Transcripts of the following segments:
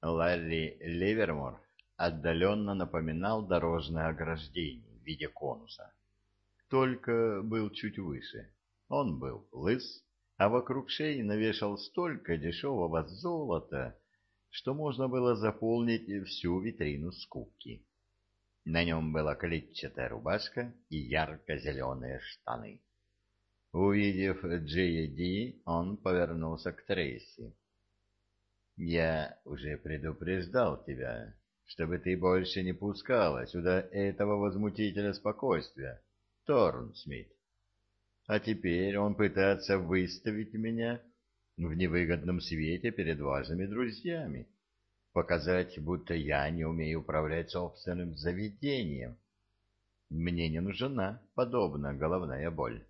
Ларри Ливермор отдаленно напоминал дорожное ограждение в виде конуса, только был чуть выше. Он был лыс, а вокруг шеи навешал столько дешевого золота, что можно было заполнить всю витрину скупки. На нем была клетчатая рубашка и ярко-зеленые штаны. Увидев Джея он повернулся к Трейси. «Я уже предупреждал тебя, чтобы ты больше не пускала сюда этого возмутителя спокойствия, Торн-Смит. А теперь он пытается выставить меня в невыгодном свете перед важными друзьями, показать, будто я не умею управлять собственным заведением. Мне не нужна подобная головная боль».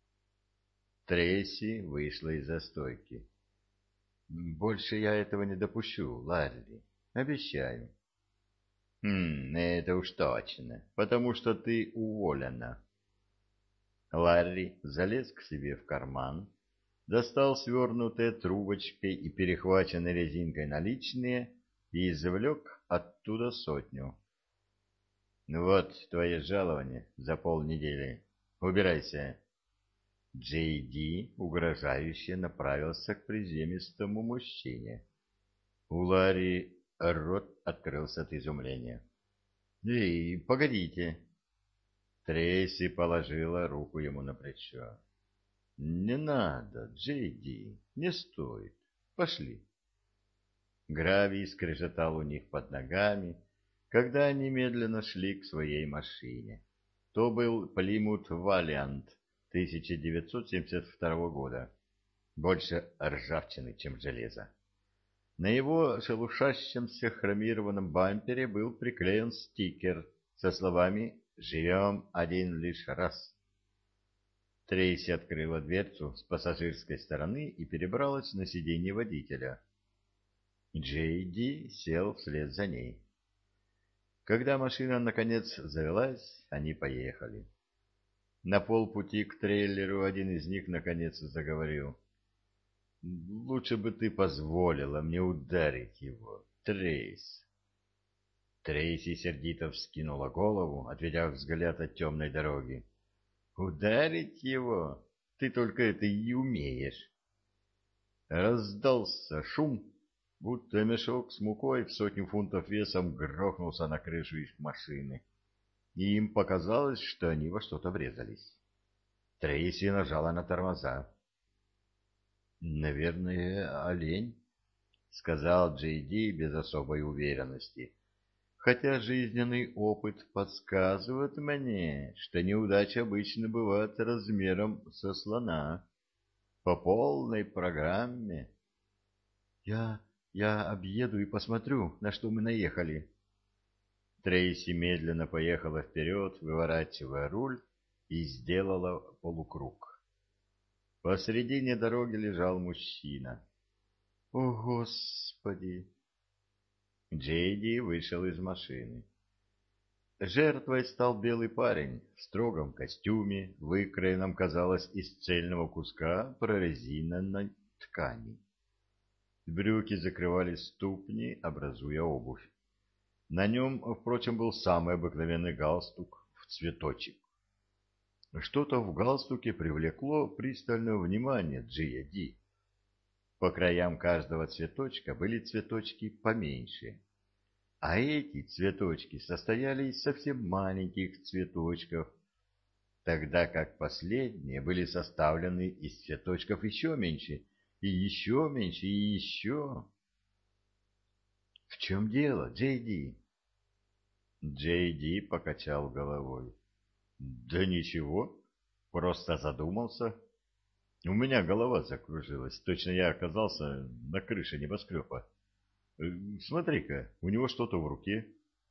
Трейси вышла из-за стойки. «Больше я этого не допущу, Ларри. Обещаю». Это уж точно, потому что ты уволена». Ларри залез к себе в карман, достал свернутые трубочкой и перехваченной резинкой наличные и извлек оттуда 100. «Вот твое жалование за полнедели. Убирайся». Угрожающе направился к приземистому мужчине. У Ларри рот открылся от изумления. «Эй, погодите!» Трейси положила руку ему на плечо. «Не надо, Джейди, не стоит. Пошли». Гравий скрежетал у них под ногами, когда они медленно шли к своей машине. То был Плимут Валиант 1972 года. Больше ржавчины, чем железа. На его шелушащемся хромированном бампере был приклеен стикер со словами «Живем один лишь раз». Трейси открыла дверцу с пассажирской стороны и перебралась на сиденье водителя. Джейди сел вслед за ней. Когда машина наконец завелась, они поехали. На полпути к трейлеру один из них наконец заговорил. «Лучше бы ты позволила мне ударить его, Трейс». Трейси сердито вскинула голову, отведя взгляд от темной дороги. «Ударить его? Ты только это и умеешь». Раздался шум, будто мешок с мукой в 100 фунтов весом грохнулся на крышу их машины, и им показалось, что они во что-то врезались. Трейси нажала на тормоза. «Наверное, олень», — сказал Джейди без особой уверенности, «хотя жизненный опыт подсказывает мне, что неудачи обычно бывают размером со слона. По полной программе». «Я... я объеду и посмотрю, на что мы наехали». Трейси медленно поехала вперед, выворачивая руль, и сделала полукруг. Посредине дороги лежал мужчина. «О, Господи!» Джейди вышел из машины. Жертвой стал белый парень в строгом костюме, выкроенном, казалось, из цельного куска прорезиненной ткани. Брюки закрывали ступни, образуя обувь. На нем, впрочем, был самый обыкновенный галстук в цветочек. Что-то в галстуке привлекло пристальное внимание Джейди. По краям каждого цветочка были цветочки поменьше. А эти цветочки состояли из совсем маленьких цветочков, тогда как последние были составлены из цветочков еще меньше, и еще меньше, и еще. «В чем дело, Джейди?» Джейди покачал головой. «Да ничего, просто задумался. У меня голова закружилась, точно я оказался на крыше небоскреба. Смотри-ка, у него что-то в руке».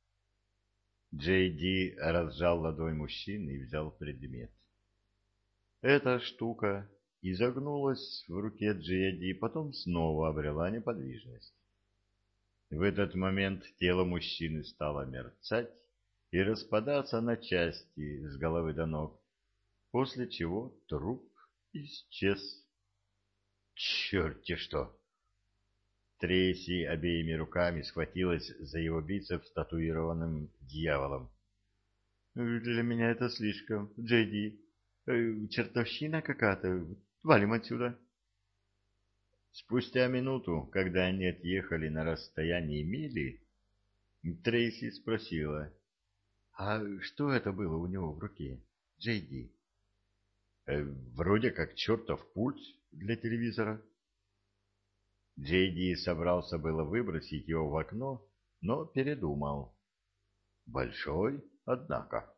Джейди разжал ладонь мужчины и взял предмет. Эта штука изогнулась в руке Джейди, потом снова обрела неподвижность. В этот момент тело мужчины стало мерцать и распадаться на части с головы до ног, после чего труп исчез. «Черт-те что!» Трейси обеими руками схватилась за его бицепс татуированным дьяволом. «Для меня это слишком, Джейди. Чертовщина какая-то. Валим отсюда». Спустя минуту, когда они отъехали на расстоянии мили, Трейси спросила: «А что это было у него в руке, Джейди?» «Вроде как чертов пульт для телевизора». Джейди собрался было выбросить его в окно, но передумал. Большой, однако.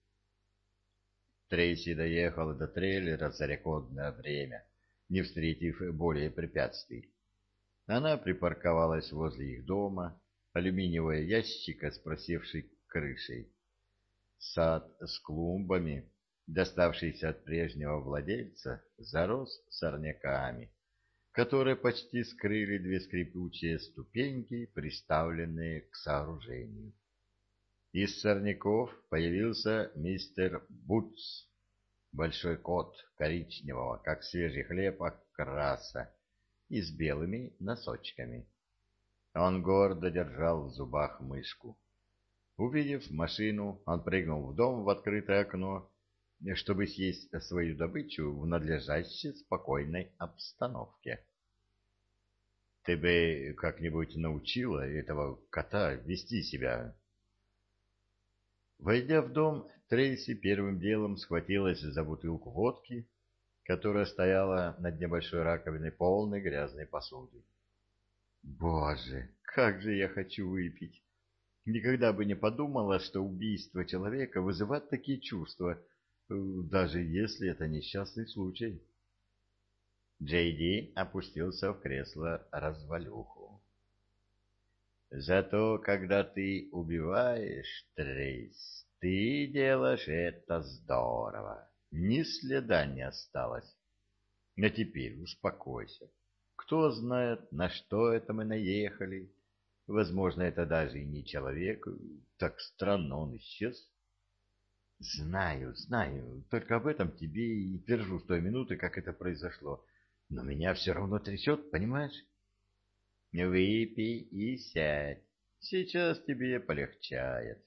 Трейси доехала до трейлера за рекордное время, не встретив более препятствий. Она припарковалась возле их дома, алюминиевого ящика с просевшей крышей. Сад с клумбами, доставшийся от прежнего владельца, зарос сорняками, которые почти скрыли две скрипучие ступеньки, приставленные к сооружению. Из сорняков появился мистер Бутс, большой кот коричневого, как свежий хлеб, окраса, и с белыми носочками. Он гордо держал в зубах мышку. Увидев машину, он прыгнул в дом в открытое окно, чтобы съесть свою добычу в надлежащей спокойной обстановке. «Ты бы как-нибудь научила этого кота вести себя?» Войдя в дом, Трейси первым делом схватилась за бутылку водки, которая стояла над небольшой раковиной, полной грязной посуды. «Боже, как же я хочу выпить! Никогда бы не подумала, что убийство человека вызывает такие чувства, даже если это несчастный случай». Джейди опустился в кресло-развалюху. «Зато, когда ты убиваешь, Трейс, ты делаешь это здорово. Ни следа не осталось. А теперь успокойся. Кто знает, на что это мы наехали. Возможно, это даже и не человек. Так странно он исчез». «Знаю, знаю. Только об этом тебе и твержу с той минуты, как это произошло. Но меня все равно трясет, понимаешь?» «Выпей и сядь. Сейчас тебе полегчает».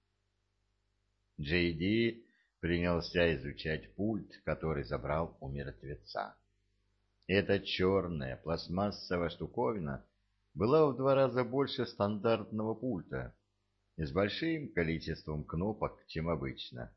Джейди принялся изучать пульт, который забрал у мертвеца. Эта черная пластмассовая штуковина была в 2 раза больше стандартного пульта, с большим количеством кнопок, чем обычно.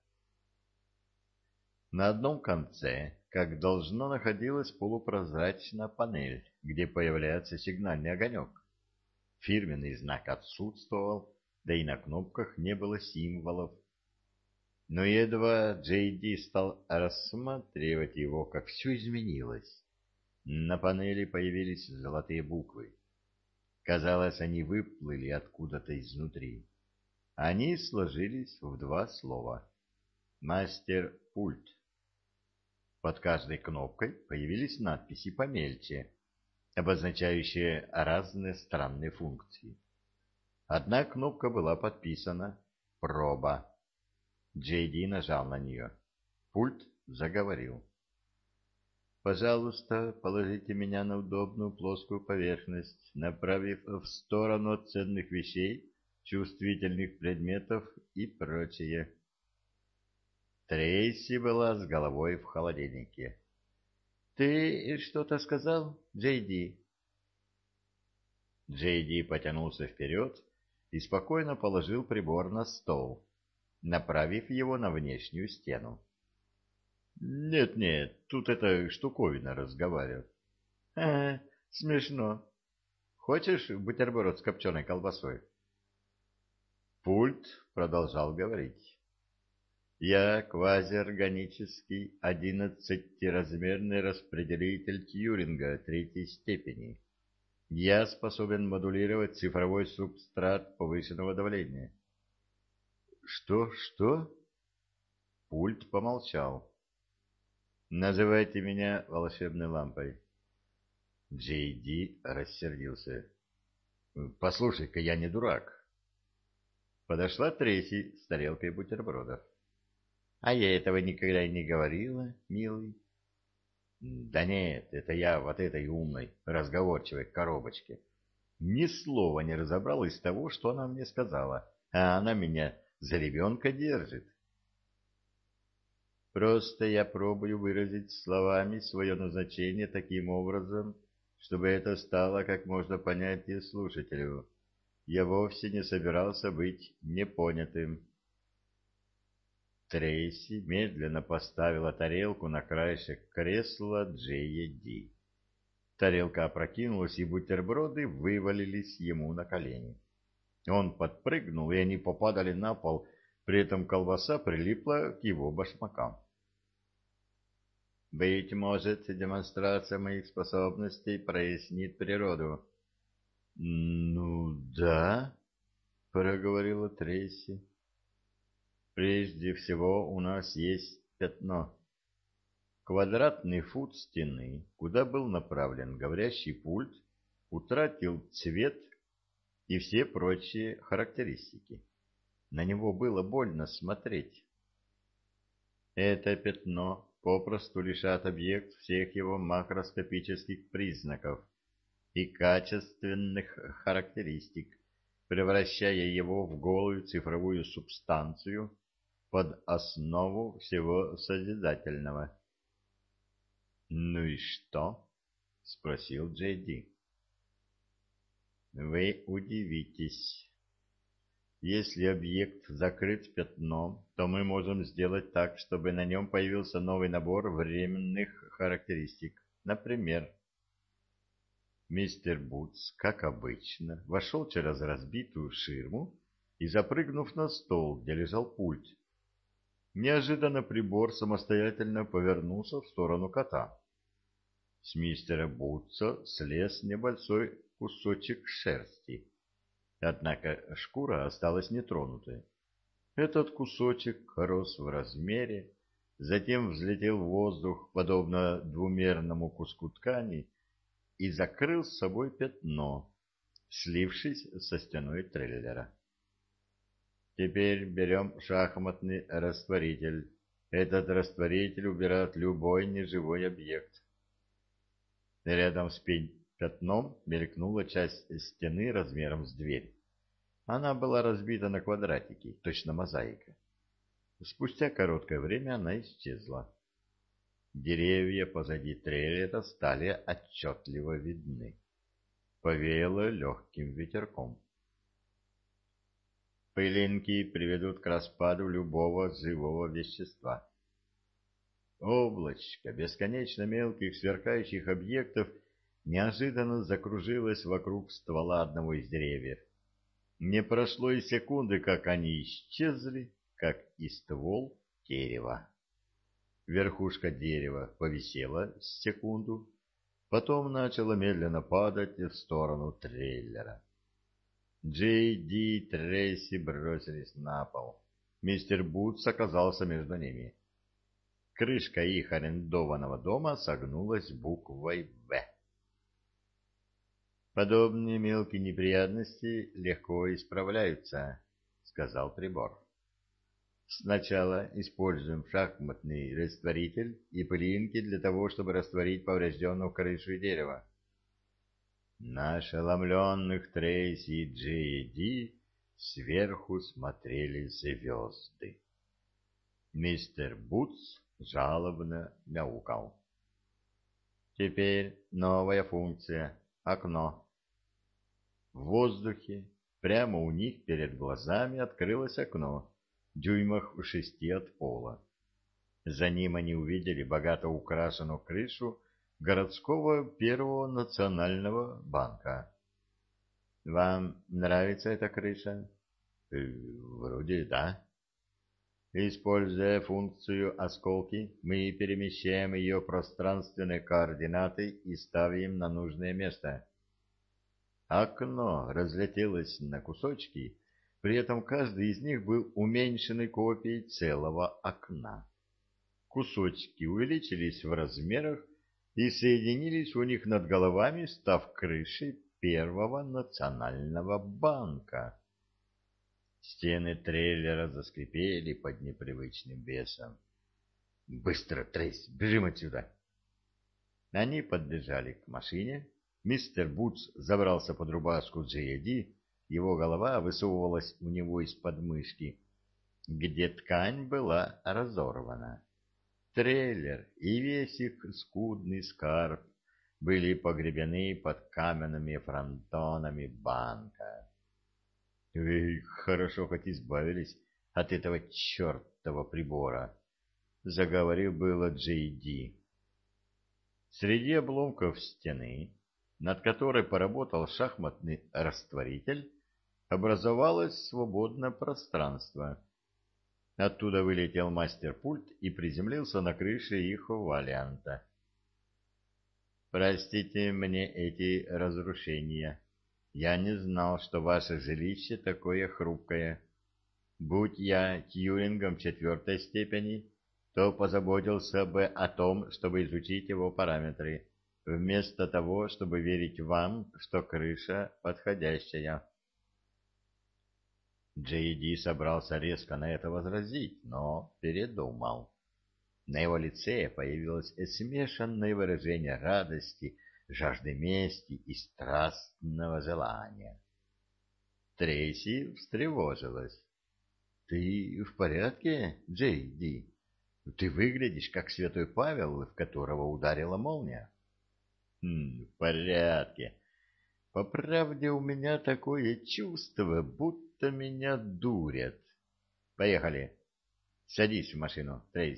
На одном конце, как должно, находилась полупрозрачная панель, где появляется сигнальный огонек. Фирменный знак отсутствовал, да и на кнопках не было символов. Но едва Джейди стал рассматривать его, как все изменилось. На панели появились золотые буквы. Казалось, они выплыли откуда-то изнутри. Они сложились в 2 слова: «Мастер-пульт». Под каждой кнопкой появились надписи помельче, обозначающие разные странные функции. Одна кнопка была подписана «Проба». Джейди нажал на нее. Пульт заговорил. «Пожалуйста, положите меня на удобную плоскую поверхность, направив в сторону от ценных вещей, чувствительных предметов и прочее». Трейси была с головой в холодильнике. «Ты что-то сказал, Джейди?» Джейди потянулся вперед и спокойно положил прибор на стол, направив его на внешнюю стену. «Нет-нет, тут эта штуковина разговаривает». Смешно. Хочешь бутерброд с копченой колбасой?» Пульт продолжал говорить. «Я квазиорганический 11-размерный распределитель Тьюринга 3-й степени. Я способен модулировать цифровой субстрат повышенного давления». «Что?» Пульт помолчал. «Называйте меня волшебной лампой». Джейди рассердился. «Послушай-ка, я не дурак». Подошла Трейси с тарелкой бутербродов. «А я этого никогда и не говорила, милый». «Да нет, это я вот этой умной, разговорчивой коробочке. Ни слова не разобрал из того, что она мне сказала, а она меня за ребенка держит. Просто я пробую выразить словами свое назначение таким образом, чтобы это стало как можно понятнее слушателю. Я вовсе не собирался быть непонятым. Трейси медленно поставила тарелку на краешек кресла Джея Ди. Тарелка опрокинулась, и бутерброды вывалились ему на колени. Он подпрыгнул, и они попадали на пол, при этом колбаса прилипла к его башмакам. «Быть может, демонстрация моих способностей прояснит природу». «Ну да», — проговорила Трейси. «Прежде всего у нас есть пятно. Квадратный фут стены, куда был направлен говорящий пульт, утратил цвет и все прочие характеристики. На него было больно смотреть. Это пятно попросту лишает объект всех его макроскопических признаков и качественных характеристик, превращая его в голую цифровую субстанцию под основу всего созидательного. «Ну и что?» — спросил Джейди. «Вы удивитесь. Если объект закрыт пятном, то мы можем сделать так, чтобы на нем появился новый набор временных характеристик. Например, мистер Бутс, как обычно, вошел через разбитую ширму и, запрыгнув на стол, где лежал пульт, неожиданно прибор самостоятельно повернулся в сторону кота. С мистера Бутса слез небольшой кусочек шерсти. Однако шкура осталась нетронутой. Этот кусочек рос в размере, затем взлетел в воздух, подобно двумерному куску ткани, и закрыл с собой пятно, слившись со стеной трейлера. Теперь берем шахматный растворитель. Этот растворитель убирает любой неживой объект. Рядом с пятном мелькнула часть стены размером с дверь. Она была разбита на квадратики, точно мозаика. Спустя короткое время она исчезла. Деревья позади трейлера стали отчетливо видны. Повеяло легким ветерком. Пылинки приведут к распаду любого живого вещества. Облачко бесконечно мелких сверкающих объектов неожиданно закружилось вокруг ствола одного из деревьев. Не прошло и секунды, как они исчезли, как и ствол дерева. Верхушка дерева повисела секунду, потом начала медленно падать в сторону трейлера. Джей Ди и Трейси бросились на пол. Мистер Бутс оказался между ними. Крышка их арендованного дома согнулась буквой «В». «Подобные мелкие неприятности легко исправляются», — сказал прибор. «Сначала используем шахматный растворитель и пылинки для того, чтобы растворить поврежденную крышу и дерево». На ошеломленных Трейси и Джей сверху смотрели звезды. Мистер Бутс жалобно мяукал. «Теперь новая функция — окно». В воздухе, прямо у них перед глазами, открылось окно, дюймах в 6 от пола. За ним они увидели богато украшенную крышу городского Первого национального банка. «Вам нравится эта крыша?» «Вроде да». Используя функцию «Осколки», мы перемещаем ее пространственные координаты и ставим на нужное место. Окно разлетелось на кусочки, при этом каждый из них был уменьшенной копией целого окна. Кусочки увеличились в размерах и соединились у них над головами, став крышей Первого национального банка. Стены трейлера заскрипели под непривычным весом. «Быстро, Трейс, бежим отсюда!» Они подбежали к машине, Мистер Бутс забрался под рубашку Джейди, его голова высовывалась у него из-под мышки, где ткань была разорвана. Трейлер и весь их скудный скарб были погребены под каменными фронтонами банка. — Вы хорошо хоть избавились от этого чертова прибора, — заговорил было Джейди. Среди обломков стены, над которой поработал шахматный растворитель, образовалось свободное пространство. Оттуда вылетел мастер-пульт и приземлился на крыше их валианта. «Простите мне эти разрушения. Я не знал, что ваше жилище такое хрупкое. Будь я Тьюрингом 4-й степени, то позаботился бы о том, чтобы изучить его параметры, вместо того, чтобы верить вам, что крыша подходящая». Джейди собрался резко на это возразить, но передумал. На его лице появилось смешанное выражение радости, жажды мести и страстного желания. Трейси встревожилась. — Ты в порядке, Джейди? Ты выглядишь, как святой Павел, в которого ударила молния. — В порядке. По правде, у меня такое чувство, будто меня дурят. Поехали. Садись в машину, Трейс.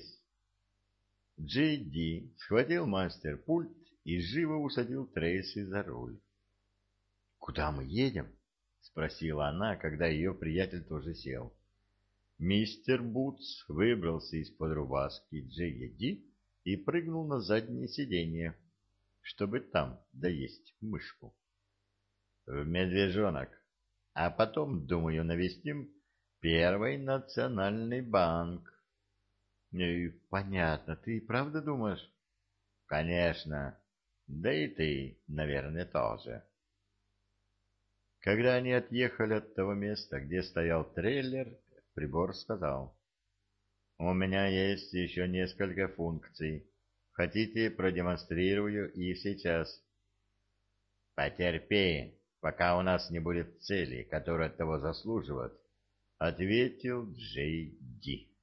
Джейди схватил мастер-пульт и живо усадил Трейси за руль. — Куда мы едем? — спросила она, когда ее приятель тоже сел. Мистер Бутс выбрался из-под рубашки Джейди и прыгнул на заднее сиденье, чтобы там доесть мышку. — В Медвежонок. А потом, думаю, навестим Первый национальный банк. — Понятно. Ты правда думаешь? — Конечно. Да и ты, наверное, тоже. Когда они отъехали от того места, где стоял трейлер, прибор сказал: «У меня есть еще несколько функций. Хотите, продемонстрирую их сейчас?» «Потерпи, пока у нас не будет цели, которая того заслуживает», — ответил Джей Ди.